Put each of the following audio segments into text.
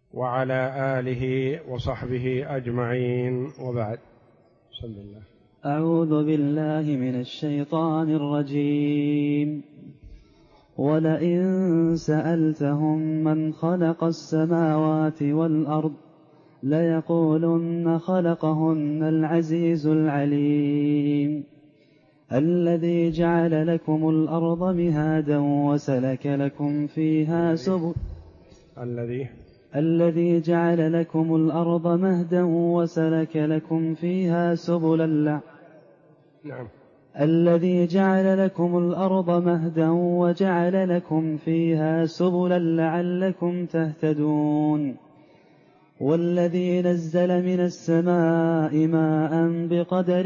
وعلى آله وصحبه أجمعين، وبعد. بسم الله. أعوذ بالله من الشيطان الرجيم. ولئن سألتهم من خلق السماوات والأرض ليقولن خلقهن العزيز العليم الذي جعل لكم الأرض مهادا وسلك لكم فيها سبل الذي جعل لكم الأرض مهدا وسلك لكم فيها سبلا الذي جعل لكم الأرض مهدا وجعل لكم فيها سبلا لعلكم تهتدون والذي نزل من السماء ماء بقدر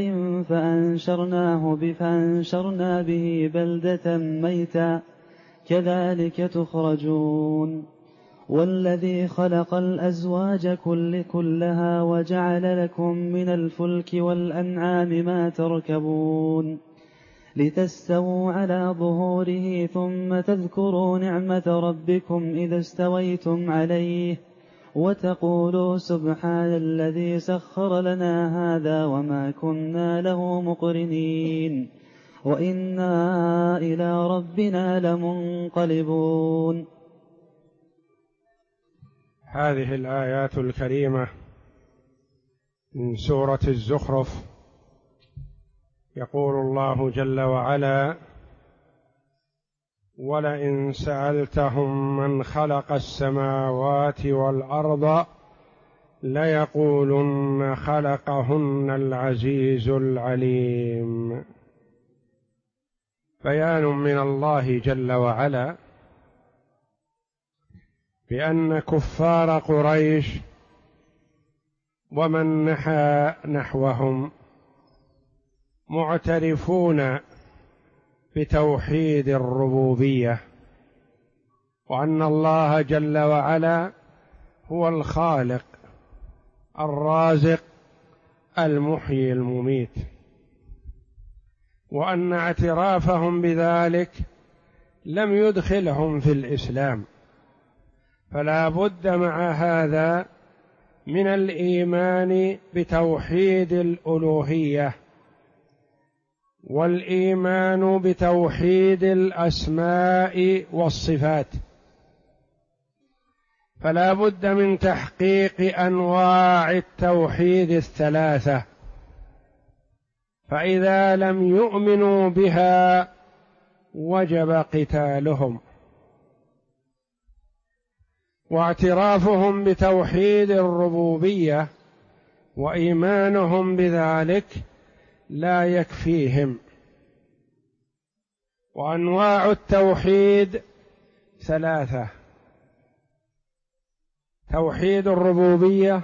فأنشرنا به بلدة ميتا كذلك تخرجون والذي خلق الأزواج كلها وجعل لكم من الفلك والأنعام ما تركبون لتستووا على ظهوره ثم تذكروا نعمة ربكم إذا استويتم عليه وتقولوا سبحان الذي سخر لنا هذا وما كنا له مقرنين وإنا إلى ربنا لمنقلبون. هذه الآيات الكريمة من سورة الزخرف. يقول الله جل وعلا: ولئن سألتهم من خلق السماوات والأرض ليقولن خلقهن العزيز العليم. بيان من الله جل وعلا بأن كفار قريش ومن نحى نحوهم معترفون بتوحيد الربوبية، وأن الله جل وعلا هو الخالق الرازق المحيي المميت، وأن اعترافهم بذلك لم يدخلهم في الإسلام، فلا بد مع هذا من الإيمان بتوحيد الألوهية والإيمان بتوحيد الأسماء والصفات، فلا بد من تحقيق أنواع التوحيد الثلاثة، فإذا لم يؤمنوا بها وجب قتالهم. واعترافهم بتوحيد الربوبية وإيمانهم بذلك لا يكفيهم، وأنواع التوحيد ثلاثة: توحيد الربوبية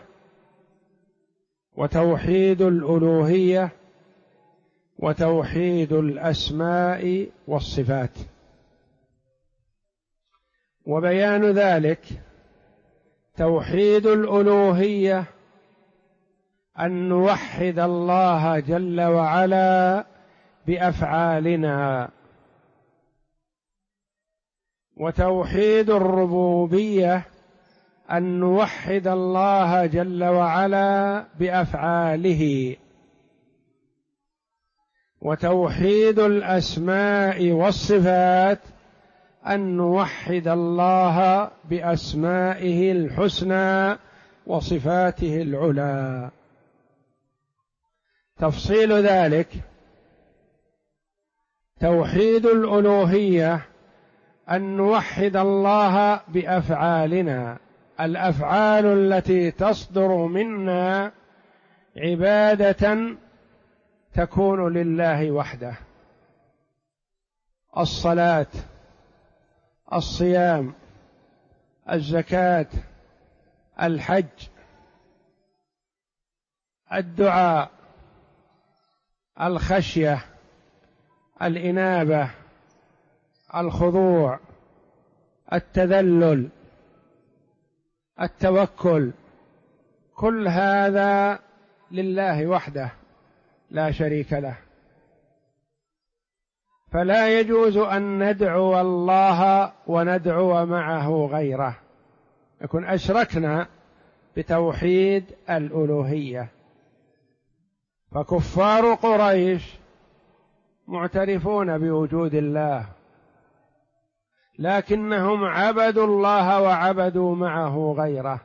وتوحيد الألوهية وتوحيد الأسماء والصفات. وبيان ذلك: توحيد الألوهية أن نوحد الله جل وعلا بأفعالنا، وتوحيد الربوبية أن نوحد الله جل وعلا بأفعاله، وتوحيد الأسماء والصفات أن نوحد الله بأسمائه الحسنى وصفاته العلى. تفصيل ذلك: توحيد الألوهية أن نوحد الله بأفعالنا، الأفعال التي تصدر منا عبادة تكون لله وحده: الصلاة، الصيام، الزكاة، الحج، الدعاء، الخشية، الإنابة، الخضوع، التذلل، التوكل، كل هذا لله وحده لا شريك له، فلا يجوز أن ندعو الله وندعو معه غيره، يكون أشركنا بتوحيد الألوهية. فكفار قريش معترفون بوجود الله، لكنهم عبدوا الله وعبدوا معه غيره.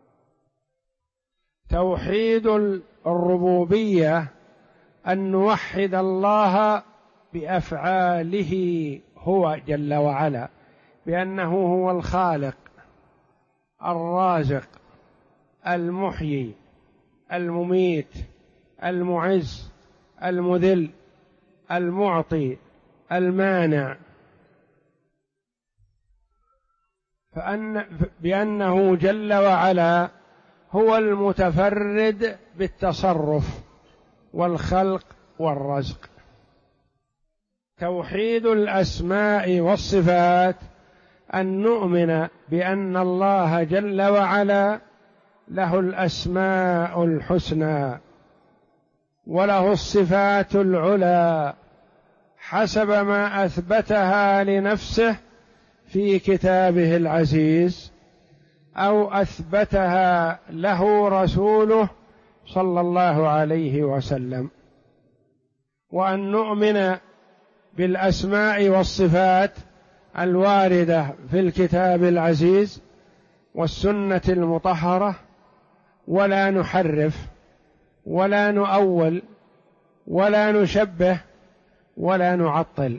توحيد الربوبية أن نوحد الله بأفعاله هو جل وعلا، بأنه هو الخالق الرازق المحيي المميت المعز المذل المعطي المانع، بأنه جل وعلا هو المتفرد بالتصرف والخلق والرزق. توحيد الأسماء والصفات أن نؤمن بأن الله جل وعلا له الأسماء الحسنى وله الصفات العلى حسب ما أثبتها لنفسه في كتابه العزيز أو أثبتها له رسوله صلى الله عليه وسلم. وأن نؤمن بالأسماء والصفات الواردة في الكتاب العزيز والسنة المطهرة، ولا نحرف ولا نؤول ولا نشبه ولا نعطل.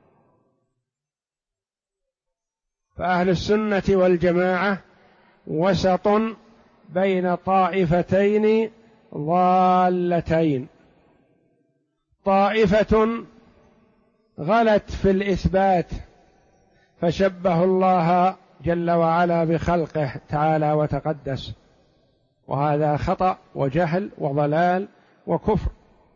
فأهل السنة والجماعة وسط بين طائفتين ضالتين، طائفة غلت في الإثبات فشبه الله جل وعلا بخلقه تعالى وتقدس، وهذا خطأ وجهل وضلال وكفر.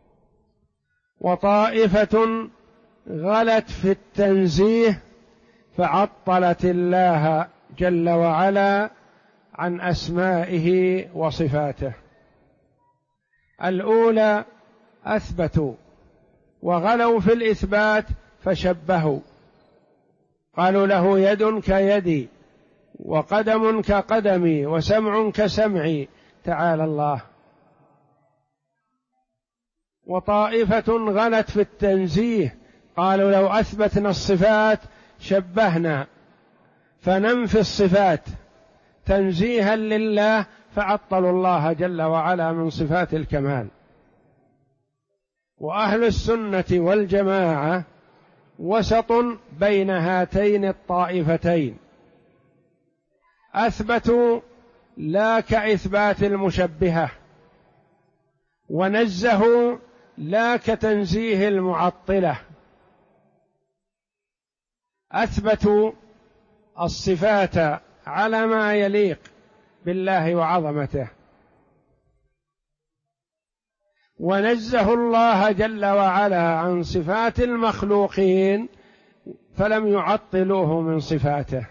وطائفة غلت في التنزيه فعطلت الله جل وعلا عن أسمائه وصفاته. الأولى أثبتوا وغلوا في الإثبات فشبهوا، قالوا له يد كيدي وقدم كقدمي وسمع كسمعي تعالى الله. وطائفة غلت في التنزيه، قالوا لو أثبتنا الصفات شبهنا، فننفي الصفات تنزيها لله فعطلوا الله جل وعلا من صفات الكمال. وأهل السنة والجماعة وسط بين هاتين الطائفتين، أثبتوا لا كإثبات المشبهة، ونزهوا لا كتنزيه المعطلة. أثبتوا الصفات على ما يليق بالله وعظمته، ونزهوا الله جل وعلا عن صفات المخلوقين فلم يعطلوه من صفاته.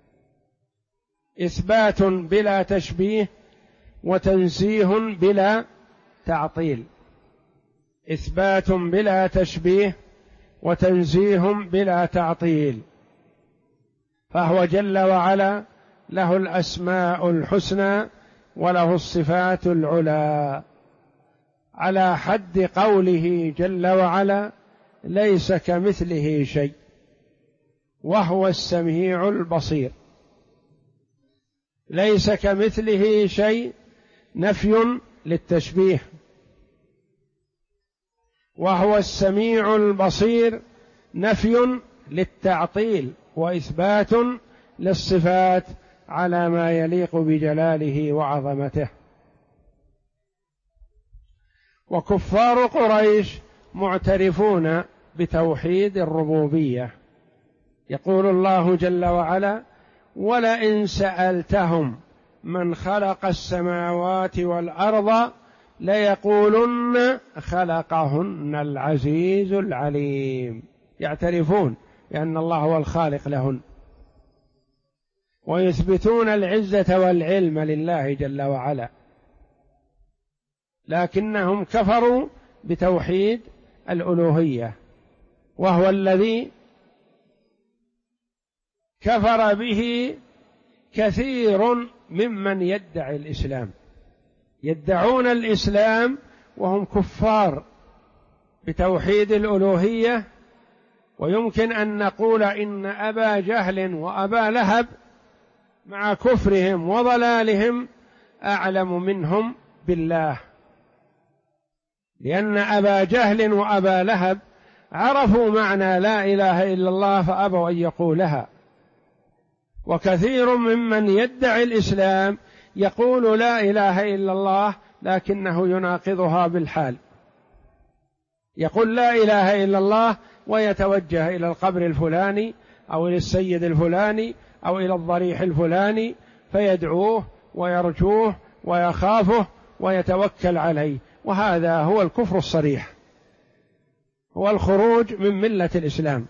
إثبات بلا تشبيه وتنزيه بلا تعطيل، إثبات بلا تشبيه وتنزيه بلا تعطيل. فهو جل وعلا له الأسماء الحسنى وله الصفات العلى، على حد قوله جل وعلا ليس كمثله شيء وهو السميع البصير. ليس كمثله شيء نفي للتشبيه، وهو السميع البصير نفي للتعطيل وإثبات للصفات على ما يليق بجلاله وعظمته. وكفار قريش معترفون بتوحيد الربوبية. يقول الله جل وعلا ولئن سألتهم من خلق السماوات والأرض ليقولن خلقهن العزيز العليم. يعترفون بأن الله هو الخالق لهن، ويثبتون العزة والعلم لله جل وعلا، لكنهم كفروا بتوحيد الألوهية، وهو الذي كفر به كثير ممن يدعي الإسلام يدعون الإسلام وهم كفار بتوحيد الألوهية، ويمكن أن نقول إن أبا جهل وأبا لهب مع كفرهم وضلالهم أعلم منهم بالله، لأن أبا جهل وأبا لهب عرفوا معنى لا إله إلا الله فأبوا أن يقولها. وكثير ممن يدعي الإسلام يقول لا إله إلا الله لكنه يناقضها بالحال، يقول لا إله إلا الله ويتوجه إلى القبر الفلاني أو إلى السيد الفلاني أو إلى الضريح الفلاني فيدعوه ويرجوه ويخافه ويتوكل عليه، وهذا هو الكفر الصريح، هو الخروج من ملة الإسلام.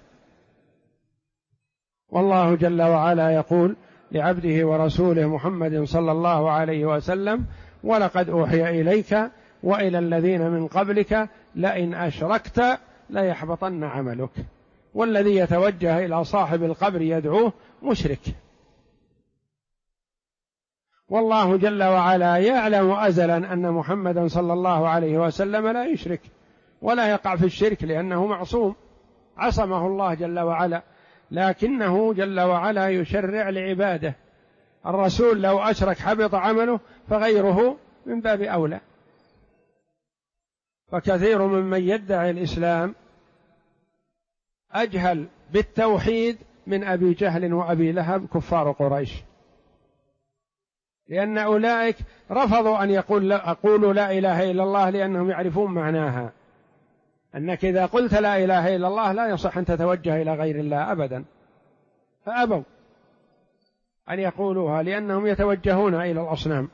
والله جل وعلا يقول لعبده ورسوله محمد صلى الله عليه وسلم: ولقد أوحي إليك وإلى الذين من قبلك لئن أشركت ليحبطن عملك. والذي يتوجه إلى صاحب القبر يدعوه مشرك. والله جل وعلا يعلم أزلا أن محمدا صلى الله عليه وسلم لا يشرك ولا يقع في الشرك، لأنه معصوم عصمه الله جل وعلا، لكنه جل وعلا يشرع لعباده. الرسول لو أشرك حبط عمله، فغيره من باب أولى. فكثير ممن يدعي الإسلام أجهل بالتوحيد من أبي جهل وأبي لهب كفار قريش، لأن أولئك رفضوا أن يقولوا لا إله إلا الله لأنهم يعرفون معناها، أنك إذا قلت لا إله إلا الله لا يصح أن تتوجه إلى غير الله أبدا، فأبوا أن يقولوها لأنهم يتوجهون إلى الأصنام.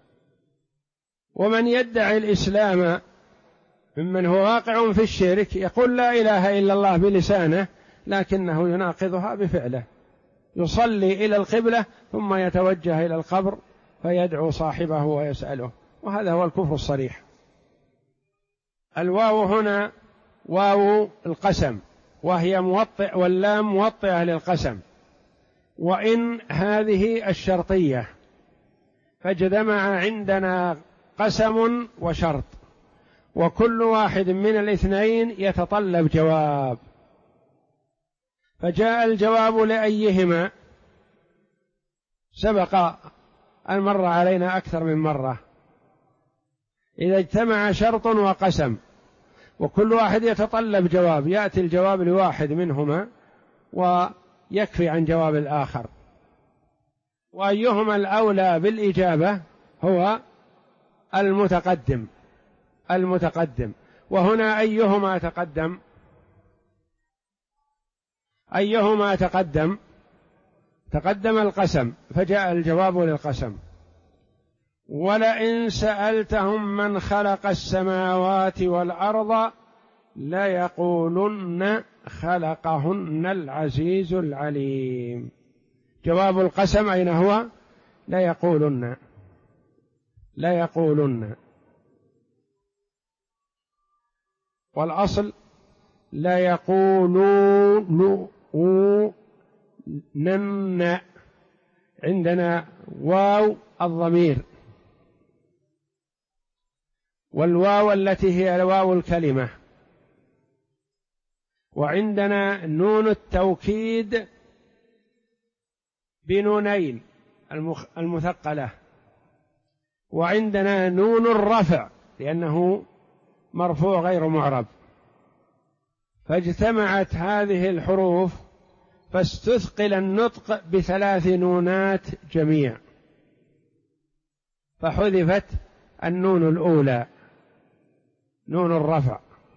ومن يدعي الإسلام ممن هو واقع في الشرك يقول لا إله إلا الله بلسانه لكنه يناقضها بفعله، يصلي إلى القبلة ثم يتوجه إلى القبر فيدعو صاحبه ويسأله، وهذا هو الكفر الصريح. الواو هنا واو القسم، وهي موطئ، واللام موطئة للقسم، وإن هذه الشرطية، فاجتمع عندنا قسم وشرط، وكل واحد من الاثنين يتطلب جواب، فجاء الجواب لأيهما سبق أن مر علينا أكثر من مرة. إذا اجتمع شرط وقسم وكل واحد يتطلب جواب، يأتي الجواب لواحد منهما ويكفي عن جواب الآخر، وأيهما الأولى بالإجابة هو المتقدم. وهنا أيهما تقدم القسم فجاء الجواب للقسم. ولئن سألتهم من خلق السماوات والأرض ليقولن خلقهن العزيز العليم. جواب القسم أين هو؟ ليقولن، والأصل ليقولون. عندنا واو الضمير، والواو التي هي واو الكلمة، وعندنا نون التوكيد بنونين المثقلة، وعندنا نون الرفع لأنه مرفوع غير معرب. فاجتمعت هذه الحروف فاستثقل النطق بثلاث نونات جميع، فحذفت النون الأولى نون الرفع،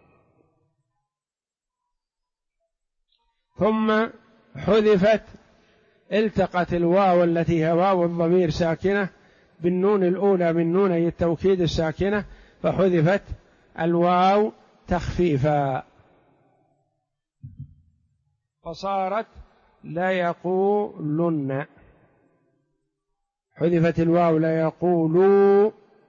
ثم حذفت، التقت الواو التي هي واو الضمير ساكنة بالنون الأولى من نوني التوكيد الساكنة، فحذفت الواو تخفيفا فصارت ليقولن. حذفت الواو ليقولوا،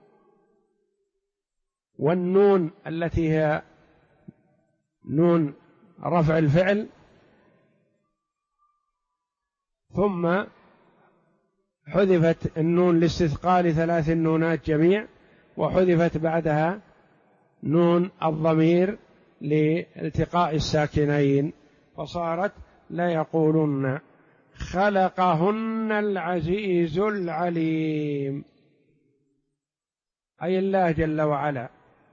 والنون التي هي نون رفع الفعل ثم حذفت النون لاستثقال 3 نونات جميع، وحذفت بعدها نون الضمير لالتقاء الساكنين، فصارت لا يقولن خلقهن العزيز العليم، أي الله جل وعلا.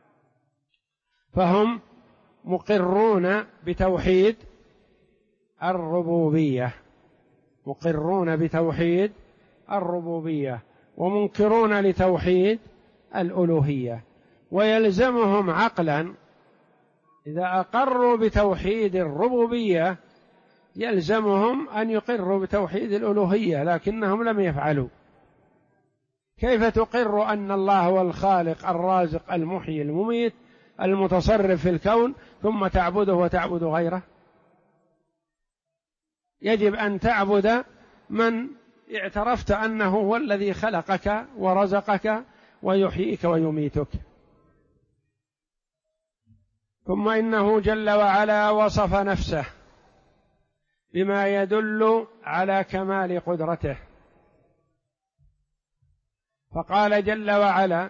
فهم مقرون بتوحيد الربوبية، مقرون بتوحيد الربوبية ومنكرون لتوحيد الألوهية، ويلزمهم عقلا إذا أقروا بتوحيد الربوبية يلزمهم أن يقروا بتوحيد الألوهية، لكنهم لم يفعلوا. كيف تقر أن الله هو الخالق الرازق المحيي المميت المتصرف في الكون ثم تعبده وتعبد غيره؟ يجب أن تعبد من اعترفت أنه هو الذي خلقك ورزقك ويحييك ويميتك. ثم إنه جل وعلا وصف نفسه بما يدل على كمال قدرته، فقال جل وعلا: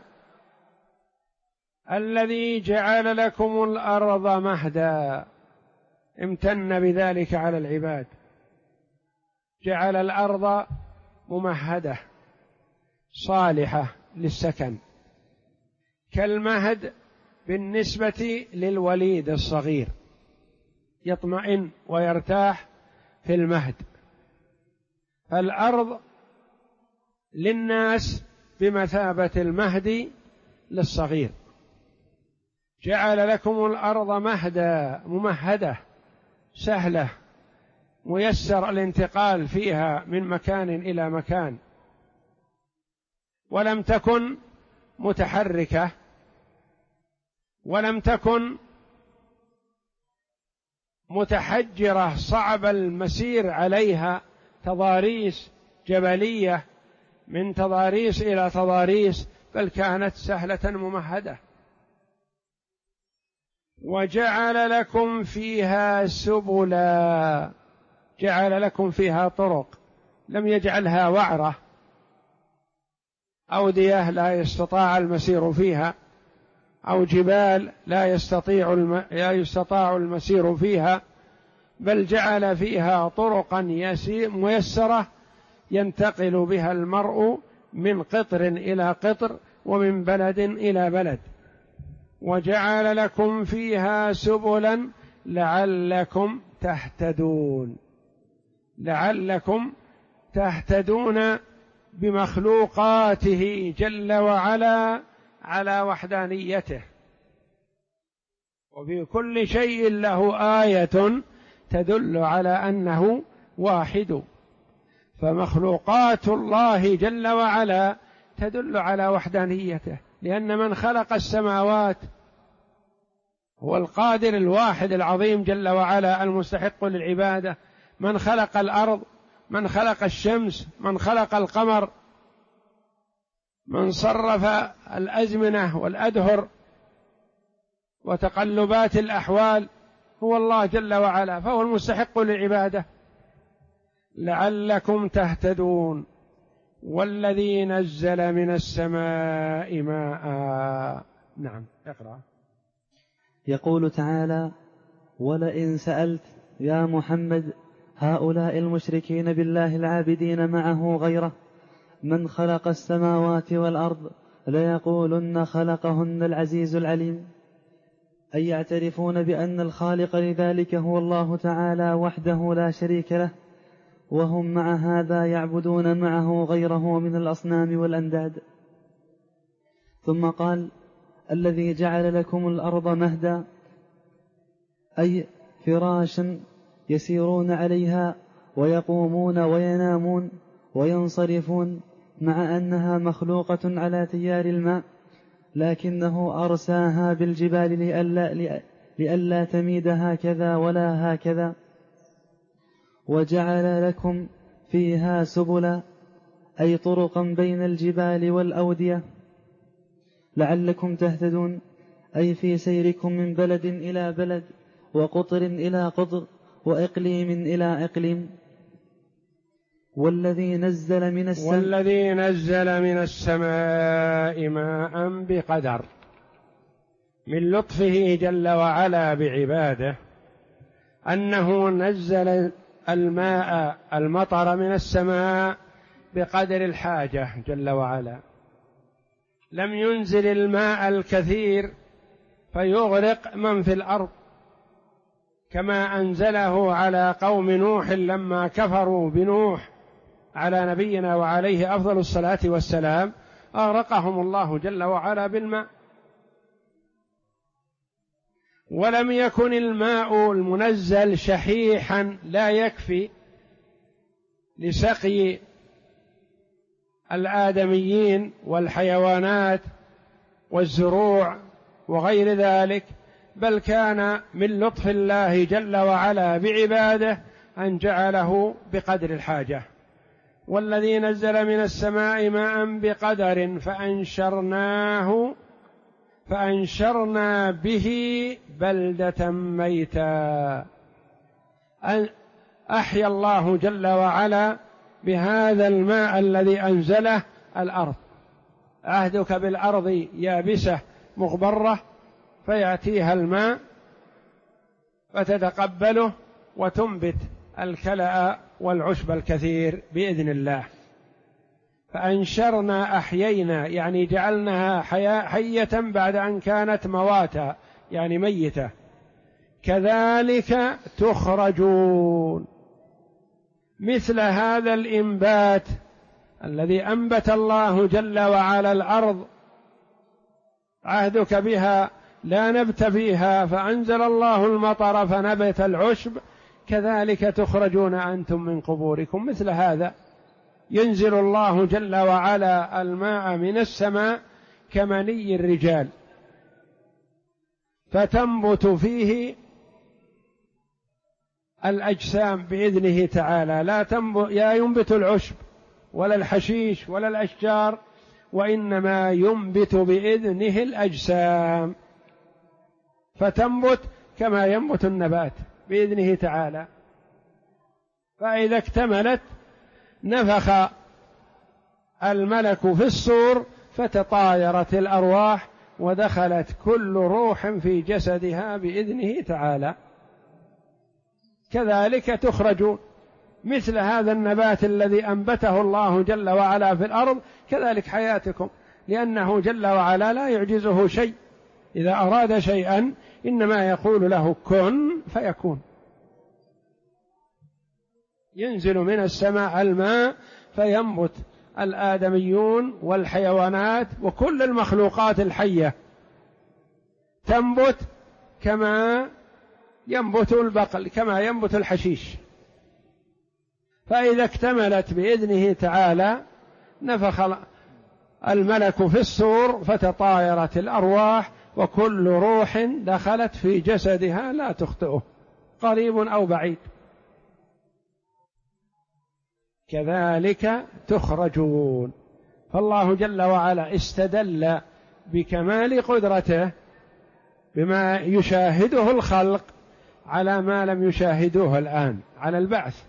الذي جعل لكم الأرض مهدا، امتن بذلك على العباد، جعل الأرض ممهدة صالحة للسكن، كالمهد بالنسبة للوليد الصغير، يطمئن ويرتاح في المهد. فالأرض للناس بمثابة المهد للصغير. جعل لكم الأرض مهدا، ممهدة سهلة، ميسر الانتقال فيها من مكان إلى مكان، ولم تكن متحركة، ولم تكن متحجرة صعب المسير عليها، تضاريس جبلية من تضاريس إلى تضاريس، بل كانت سهلة ممهدة. وجعل لكم فيها سبلا، جعل لكم فيها طرق، لم يجعلها وعرة أودية لا يستطاع المسير فيها، أو جبال لا يستطاع المسير فيها، بل جعل فيها طرقا ميسرة ينتقل بها المرء من قطر إلى قطر ومن بلد إلى بلد. وجعل لكم فيها سبلا لعلكم تهتدون، لعلكم تهتدون بمخلوقاته جل وعلا على وحدانيته. وفي كل شيء له آية تدل على أنه واحد، فمخلوقات الله جل وعلا تدل على وحدانيته، لأن من خلق السماوات هو القادر الواحد العظيم جل وعلا المستحق للعبادة، من خلق الأرض، من خلق الشمس، من خلق القمر، من صرف الأزمنة والأدهر وتقلبات الأحوال هو الله جل وعلا، فهو المستحق للعبادة. لعلكم تهتدون. والذي نزل من السماء ماء. نعم، اقرأ. يقول تعالى: ولئن سألت يا محمد هؤلاء المشركين بالله العابدين معه غيره من خلق السماوات والأرض ليقولن خلقهن العزيز العليم، أي يعترفون بأن الخالق لذلك هو الله تعالى وحده لا شريك له، وهم مع هذا يعبدون معه غيره من الأصنام والأنداد. ثم قال: الذي جعل لكم الأرض مهدا، أي فراشا يسيرون عليها ويقومون وينامون وينصرفون، مع أنها مخلوقة على تيار الماء، لكنه أرساها بالجبال لئلا تميد هكذا ولا هكذا. وجعل لكم فيها سبلا، أي طرقا بين الجبال والأودية، لعلكم تهتدون، أي في سيركم من بلد إلى بلد وقطر إلى قطر وإقليم إلى إقليم. والذي نزل من السماء ماء بقدر. من لطفه جل وعلا بعباده أنه نزل المطر من السماء بقدر الحاجة جل وعلا، لم ينزل الماء الكثير فيغرق من في الأرض، كما أنزله على قوم نوح لما كفروا بنوح على نبينا وعليه أفضل الصلاة والسلام، أغرقهم الله جل وعلا بالماء. ولم يكن الماء المنزل شحيحا لا يكفي لسقي الآدميين والحيوانات والزروع وغير ذلك، بل كان من لطف الله جل وعلا بعباده أن جعله بقدر الحاجة. والذي نزل من السماء ماء بقدر فأنشرنا به بلدة ميتا. أحيا الله جل وعلا بهذا الماء الذي أنزله الأرض. عهدك بالأرض يابسة مغبرة، فيأتيها الماء فتتقبله وتنبت الكلأ والعشب الكثير بإذن الله. فأنشرنا أحيينا يعني جعلناها حية بعد أن كانت مواتا يعني ميتة. كذلك تخرجون. مثل هذا الإنبات الذي أنبت الله جل وعلا الأرض، عهدك بها لا نبت فيها فأنزل الله المطر فنبت العشب، كذلك تخرجون أنتم من قبوركم. مثل هذا ينزل الله جل وعلا الماء من السماء كمني الرجال، فتنبت فيه الأجسام بإذنه تعالى، لا ينبت العشب ولا الحشيش ولا الأشجار، وإنما ينبت بإذنه الأجسام، فتنبت كما ينبت النبات بإذنه تعالى. فإذا اكتملت نفخ الملك في الصور فتطايرت الأرواح ودخلت كل روح في جسدها بإذنه تعالى. كذلك تخرجون. مثل هذا النبات الذي أنبته الله جل وعلا في الأرض كذلك حياتكم، لأنه جل وعلا لا يعجزه شيء، إذا أراد شيئا إنما يقول له كن فيكون. ينزل من السماء الماء فينبت الآدميون والحيوانات وكل المخلوقات الحية، تنبت كما ينبت البقل، كما ينبت الحشيش. فإذا اكتملت بإذنه تعالى نفخ الملك في الصور فتطايرت الأرواح وكل روح دخلت في جسدها لا تخطئه قريب أو بعيد. كذلك تخرجون. فالله جل وعلا استدل بكمال قدرته بما يشاهده الخلق على ما لم يشاهدوه الآن، على البعث.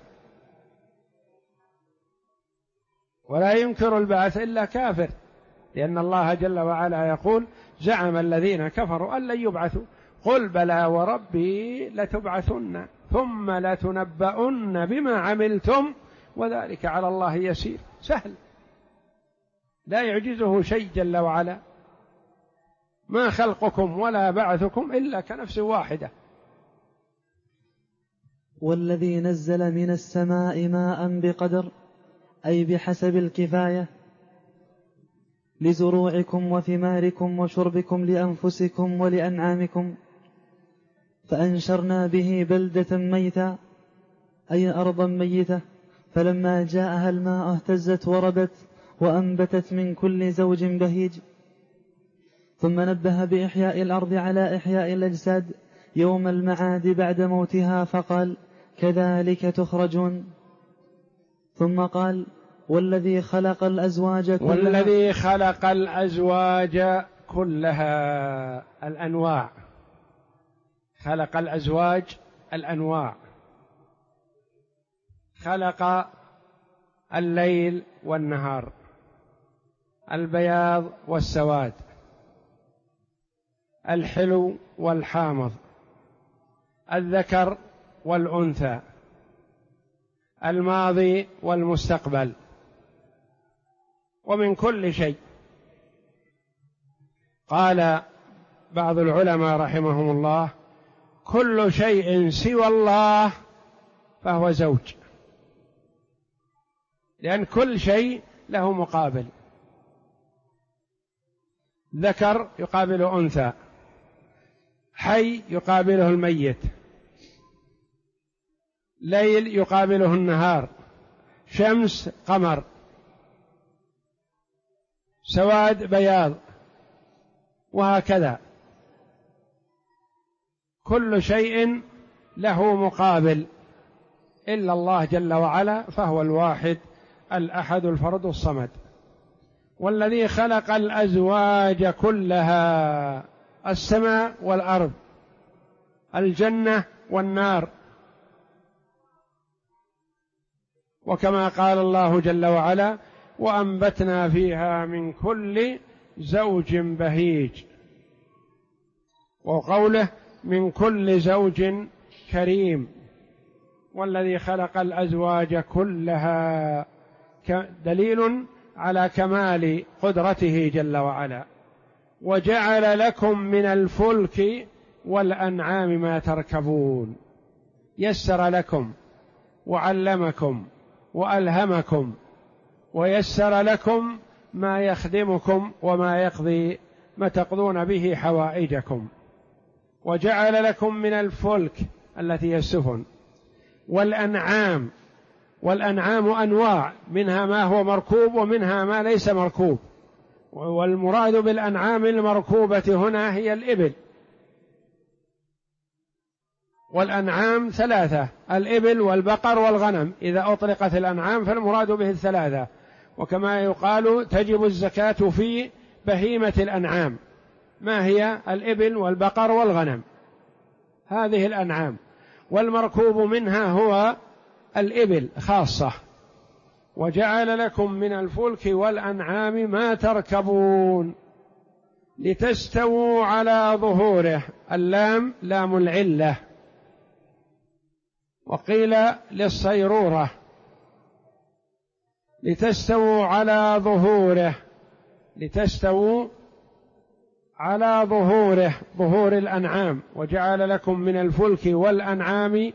ولا ينكر البعث إلا كافر، لأن الله جل وعلا يقول زعم الذين كفروا أن لن يبعثوا، قل بلى وربي لتبعثن ثم لتنبؤن بما عملتم وذلك على الله يسير. سهل، لا يعجزه شيء جل وعلا. ما خلقكم ولا بعثكم إلا كنفس واحدة. والذي نزل من السماء ماء بقدر أي بحسب الكفاية لزروعكم وثماركم وشربكم لأنفسكم ولأنعامكم، فأنشرنا به بلدة ميتا أي أرضا ميتة، فلما جاءها الماء اهتزت وربت وأنبتت من كل زوج بهيج. ثم نبه بإحياء الأرض على إحياء الأجساد يوم المعاد بعد موتها، فقال كذلك تخرجون. ثم قال والذي خلق الأزواج كلها الأنواع، خلق الأزواج الأنواع، خلق الليل والنهار، البياض والسواد، الحلو والحامض، الذكر والأنثى، الماضي والمستقبل، ومن كل شيء. قال بعض العلماء رحمهم الله: كل شيء سوى الله فهو زوج، لأن كل شيء له مقابل، ذكر يقابل أنثى، حي يقابله الميت، ليل يقابله النهار، شمس قمر، سواد بياض، وهكذا كل شيء له مقابل إلا الله جل وعلا، فهو الواحد الأحد الفرد الصمد. والذي خلق الأزواج كلها، السماء والأرض، الجنة والنار، وكما قال الله جل وعلا: وأنبتنا فيها من كل زوج بهيج، وقوله: من كل زوج كريم. والذي خلق الأزواج كلها دليل على كمال قدرته جل وعلا. وجعل لكم من الفلك والأنعام ما تركبون، يسر لكم وعلمكم وألهمكم ويسر لكم ما يخدمكم وما يقضي ما تقضون به حوائجكم. وجعل لكم من الفلك التي هي السفن والأنعام، والأنعام أنواع، منها ما هو مركوب ومنها ما ليس مركوب، والمراد بالأنعام المركوبة هنا هي الإبل. والأنعام ثلاثة: الإبل والبقر والغنم. إذا أطلقت الأنعام فالمراد به الثلاثة، وكما يقال تجب الزكاة في بهيمة الأنعام. ما هي؟ الإبل والبقر والغنم، هذه الأنعام. والمركوب منها هو الإبل خاصة. وجعل لكم من الفلك والأنعام ما تركبون لتستووا على ظهوره، اللام لام العلة، وقيل للصيرورة، لتستووا على ظهوره، لتستووا على ظهوره، ظهور الأنعام. وجعل لكم من الفلك والأنعام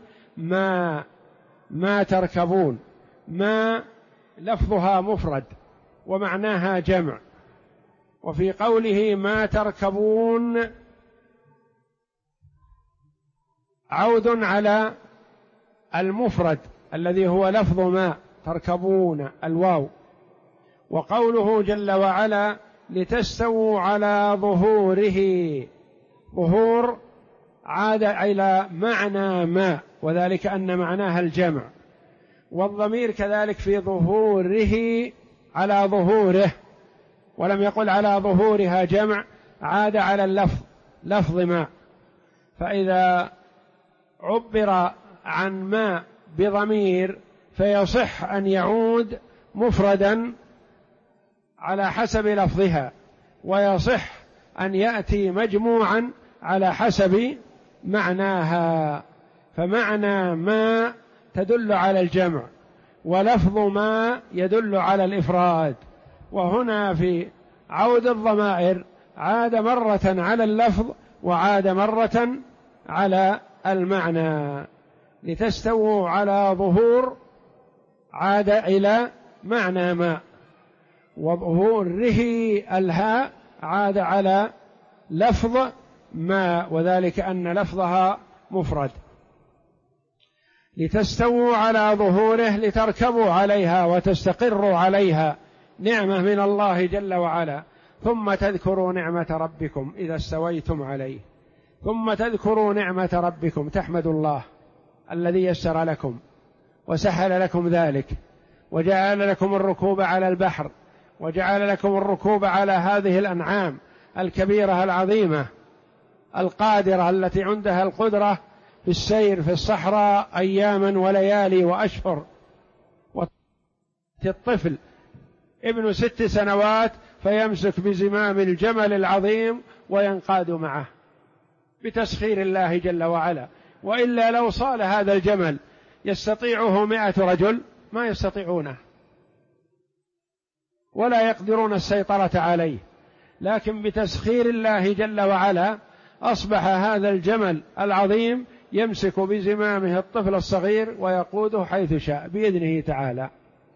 ما تركبون. ما لفظها مفرد ومعناها جمع، وفي قوله ما تركبون عود على المفرد الذي هو لفظ ما تركبون الواو. وقوله جل وعلا لتستووا على ظهوره، ظهور عاد إلى معنى ما، وذلك أن معناها الجمع. والضمير كذلك في ظهوره على ظهوره، ولم يقل على ظهورها جمع، عاد على اللفظ لفظ ما. فإذا عبر عن ما بضمير فيصح أن يعود مفردا على حسب لفظها، ويصح أن يأتي مجموعا على حسب معناها. فمعنى ما تدل على الجمع، ولفظ ما يدل على الإفراد. وهنا في عود الضمائر عاد مرة على اللفظ وعاد مرة على المعنى. لتستووا على ظهور عاد إلى معنى ما، وظهوره الهاء عاد على لفظ ما، وذلك أن لفظها مفرد. لتستووا على ظهوره لتركبوا عليها وتستقروا عليها، نعمة من الله جل وعلا. ثم تذكروا نعمة ربكم إذا استويتم عليه، ثم تذكروا نعمة ربكم، تحمدوا الله الذي يسر لكم وسهل لكم ذلك، وجعل لكم الركوب على البحر، وجعل لكم الركوب على هذه الأنعام الكبيرة العظيمة القادرة التي عندها القدرة في السير في الصحراء أياما وليالي وأشهر. الطفل ابن 6 سنوات فيمسك بزمام الجمل العظيم وينقاد معه بتسخير الله جل وعلا. وإلا لو صال هذا الجمل يستطيعه 100 رجل ما يستطيعونه ولا يقدرون السيطرة عليه، لكن بتسخير الله جل وعلا أصبح هذا الجمل العظيم يمسك بزمامه الطفل الصغير ويقوده حيث شاء بإذنه تعالى.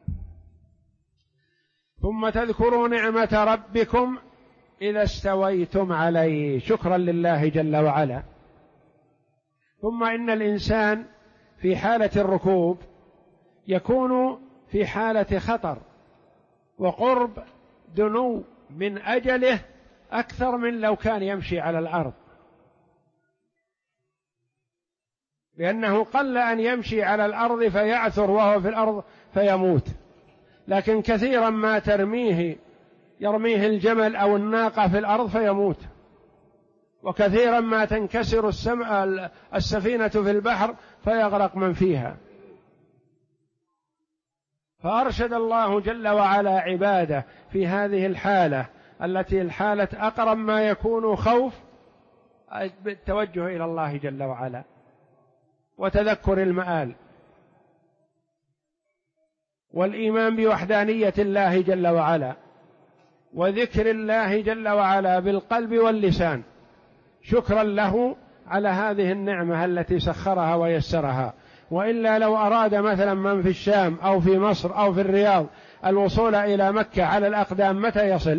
ثم تذكروا نعمة ربكم إذا استويتم عليه، شكرا لله جل وعلا. ثم إن الإنسان في حالة الركوب يكون في حالة خطر وقرب دنو من أجله أكثر من لو كان يمشي على الأرض، لأنه قل أن يمشي على الأرض فيعثر وهو في الأرض فيموت، لكن كثيرا ما يرميه الجمل أو الناقة في الأرض فيموت، وكثيرا ما تنكسر السفينة في البحر فيغرق من فيها. فأرشد الله جل وعلا عباده في هذه الحالة التي الحالة أقرب ما يكون خوف بالتوجه إلى الله جل وعلا وتذكر المآل والإيمان بوحدانية الله جل وعلا وذكر الله جل وعلا بالقلب واللسان شكرا له على هذه النعمة التي سخرها ويسرها. وإلا لو أراد مثلا من في الشام أو في مصر أو في الرياض الوصول إلى مكة على الأقدام متى يصل؟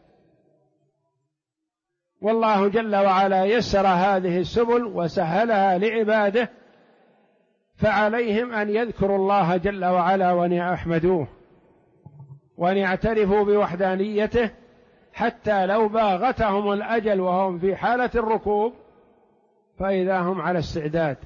والله جل وعلا يسر هذه السبل وسهلها لعباده، فعليهم أن يذكروا الله جل وعلا وأن يحمدوه وأن يعترفوا بوحدانيته، حتى لو باغتهم الأجل وهم في حالة الركوب فإذا هم على استعداد.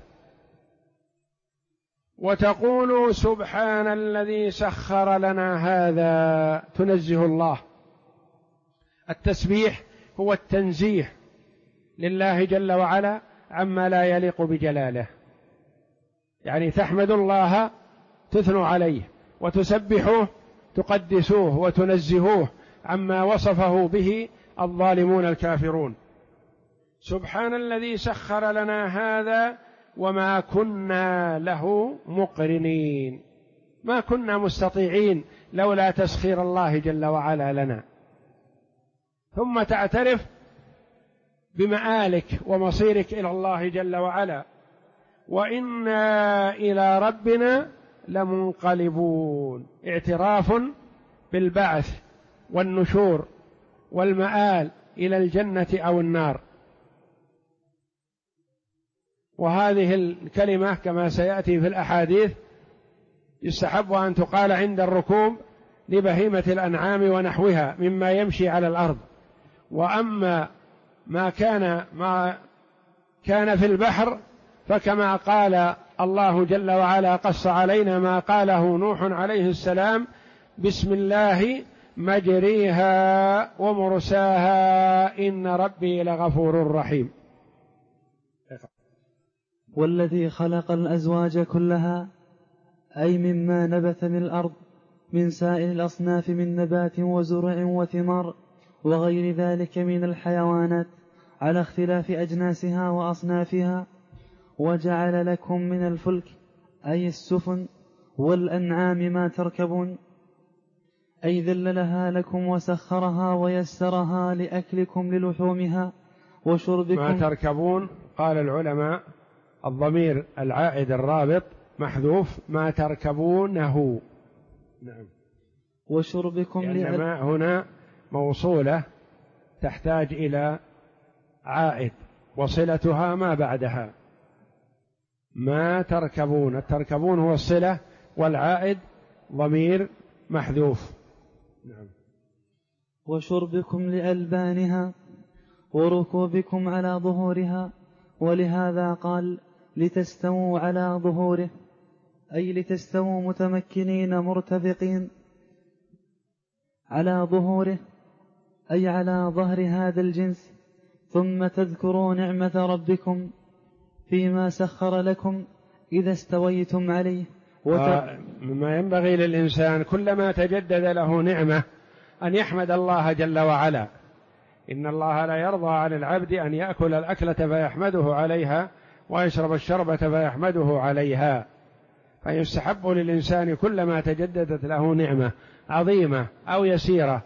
وتقولوا سبحان الذي سخر لنا هذا، تنزه الله. التسبيح هو التنزيه لله جل وعلا عما لا يليق بجلاله، يعني تحمد الله تثنوا عليه وتسبحوه تقدسوه وتنزهوه عما وصفه به الظالمون الكافرون. سبحان الذي سخر لنا هذا وما كنا له مقرنين، ما كنا مستطيعين لولا تسخير الله جل وعلا لنا. ثم تعترف بمآلك ومصيرك إلى الله جل وعلا، وإنا إلى ربنا لمنقلبون، اعتراف بالبعث والنشور والمآل إلى الجنة أو النار. وهذه الكلمة كما سيأتي في الأحاديث يستحب أن تقال عند الركوب لبهيمة الأنعام ونحوها مما يمشي على الأرض. وأما ما كان في البحر فكما قال الله جل وعلا قص علينا ما قاله نوح عليه السلام: بسم الله مجريها ومرساها إن ربي لغفور رحيم. والذي خلق الأزواج كلها، أي مما نبت من الأرض من سائر الأصناف من نبات وزرع وثمار وغير ذلك من الحيوانات على اختلاف أجناسها وأصنافها، وجعل لكم من الفلك أي السفن والأنعام ما تركبون، أي ذللها لكم وسخرها ويسرها لأكلكم للحومها وشربكم. ما تركبون قال العلماء الضمير العائد الرابط محذوف، ما تركبونه. نعم. وشربكم لأن ما هنا موصولة تحتاج إلى عائد وصلتها ما بعدها. ما تركبون، التركبون هو الصلة والعائد ضمير محذوف. نعم. وشربكم لألبانها وركوبكم على ظهورها، ولهذا قال لتستووا على ظهوره، أي لتستووا متمكنين مرتفقين على ظهوره، أي على ظهر هذا الجنس. ثم تذكروا نعمة ربكم فيما سخر لكم إذا استويتم عليه مما ينبغي للإنسان كلما تجدد له نعمة أن يحمد الله جل وعلا. إن الله لا يرضى عن العبد أن يأكل الأكلة فيحمده عليها ويشرب الشربة فيحمده عليها. فيستحب للإنسان كلما تجددت له نعمة عظيمة أو يسيرة،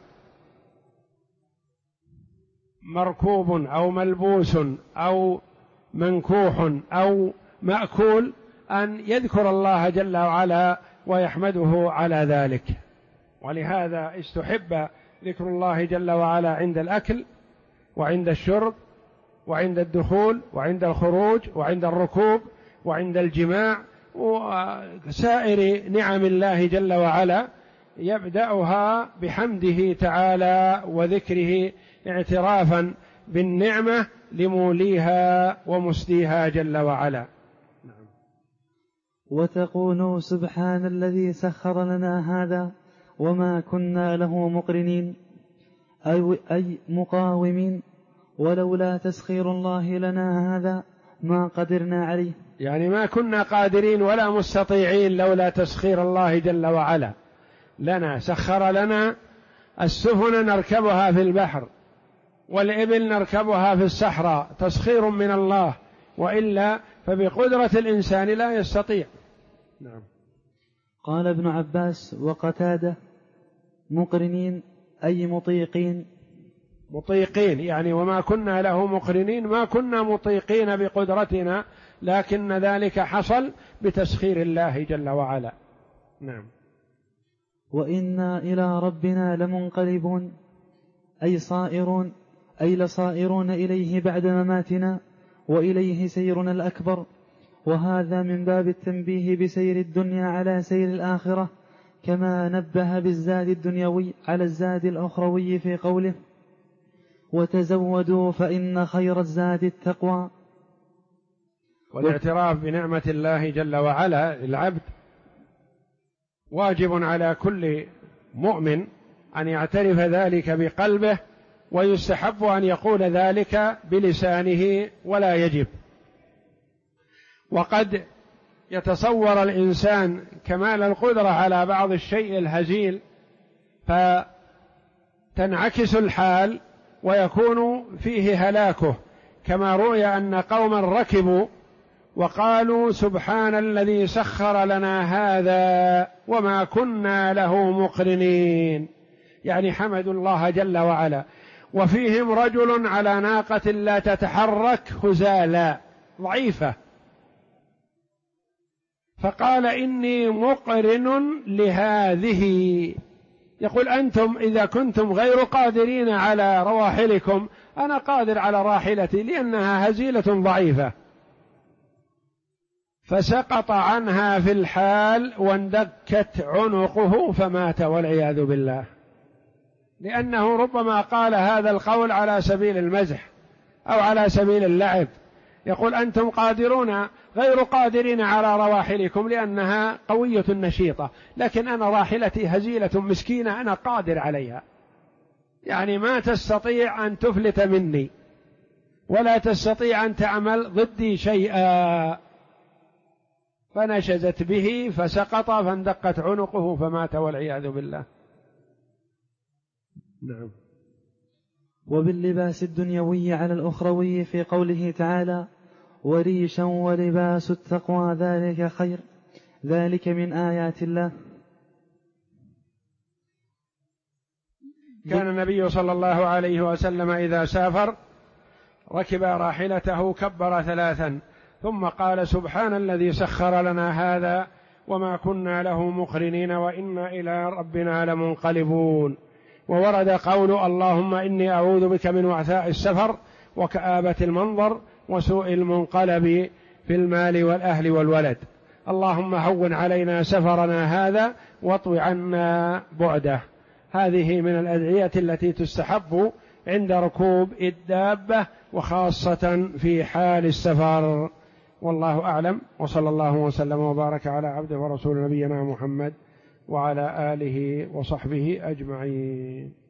مركوب أو ملبوس أو منكوح أو مأكول، أن يذكر الله جل وعلا ويحمده على ذلك. ولهذا استحب ذكر الله جل وعلا عند الأكل وعند الشرب وعند الدخول وعند الخروج وعند الركوب وعند الجماع وسائر نعم الله جل وعلا، يبدأها بحمده تعالى وذكره اعترافا بالنعمة لموليها ومسديها جل وعلا. وتقول سبحان الذي سخر لنا هذا وما كنا له مقرنين أي مقاومين، ولولا تسخير الله لنا هذا ما قدرنا عليه، يعني ما كنا قادرين ولا مستطيعين لولا تسخير الله جل وعلا لنا. سخر لنا السفن نركبها في البحر والإبل نركبها في الصحراء، تسخير من الله، وإلا فبقدرة الإنسان لا يستطيع. نعم. قال ابن عباس وقتادة مقرنين أي مطيقين. مطيقين يعني وما كنا له مقرنين، ما كنا مطيقين بقدرتنا، لكن ذلك حصل بتسخير الله جل وعلا. نعم. وإنا إلى ربنا لمنقلبون أي صائرون، أي لصائرون إليه بعد مماتنا، وإليه سيرنا الأكبر. وهذا من باب التنبيه بسير الدنيا على سير الآخرة، كما نبه بالزاد الدنيوي على الزاد الأخروي في قوله وتزودوا فإن خير الزاد التقوى. والاعتراف بنعمة الله جل وعلا للعبد واجب على كل مؤمن أن يعترف ذلك بقلبه، ويستحب أن يقول ذلك بلسانه ولا يجب. وقد يتصور الإنسان كمال القدرة على بعض الشيء الهزيل فتنعكس الحال ويكون فيه هلاكه، كما روي أن قوما ركبوا وقالوا سبحان الذي سخر لنا هذا وما كنا له مقرنين، يعني حمدوا الله جل وعلا. وفيهم رجل على ناقة لا تتحرك هزالا ضعيفة، فقال إني مقرن لهذه، يقول أنتم إذا كنتم غير قادرين على رواحلكم أنا قادر على راحلتي لأنها هزيلة ضعيفة، فسقط عنها في الحال واندكت عنقه فمات والعياذ بالله، لأنه ربما قال هذا القول على سبيل المزح أو على سبيل اللعب، يقول أنتم قادرون غير قادرين على رواحلكم لأنها قوية نشيطة، لكن أنا راحلتي هزيلة مسكينة أنا قادر عليها، يعني ما تستطيع أن تفلت مني ولا تستطيع أن تعمل ضدي شيئا. فنشزت به فسقط فاندقت عنقه فمات والعياذ بالله. نعم. وباللباس الدنيوي على الأخروي في قوله تعالى وريشا ولباس التقوى ذلك خير، ذلك من آيات الله. كان النبي صلى الله عليه وسلم إذا سافر ركب راحلته كبر ثلاثا ثم قال سبحان الذي سخر لنا هذا وما كنا له مقرنين وإنا إلى ربنا لمنقلبون. وورد قول اللهم إني أعوذ بك من وعثاء السفر وكآبة المنظر وسوء المنقلب في المال والأهل والولد. اللهم هون علينا سفرنا هذا واطو عنا بعده. هذه من الأدعية التي تستحب عند ركوب الدابة وخاصة في حال السفر. والله أعلم، وصلى الله وسلم وبارك على عبده ورسول نبينا محمد وعلى آله وصحبه أجمعين.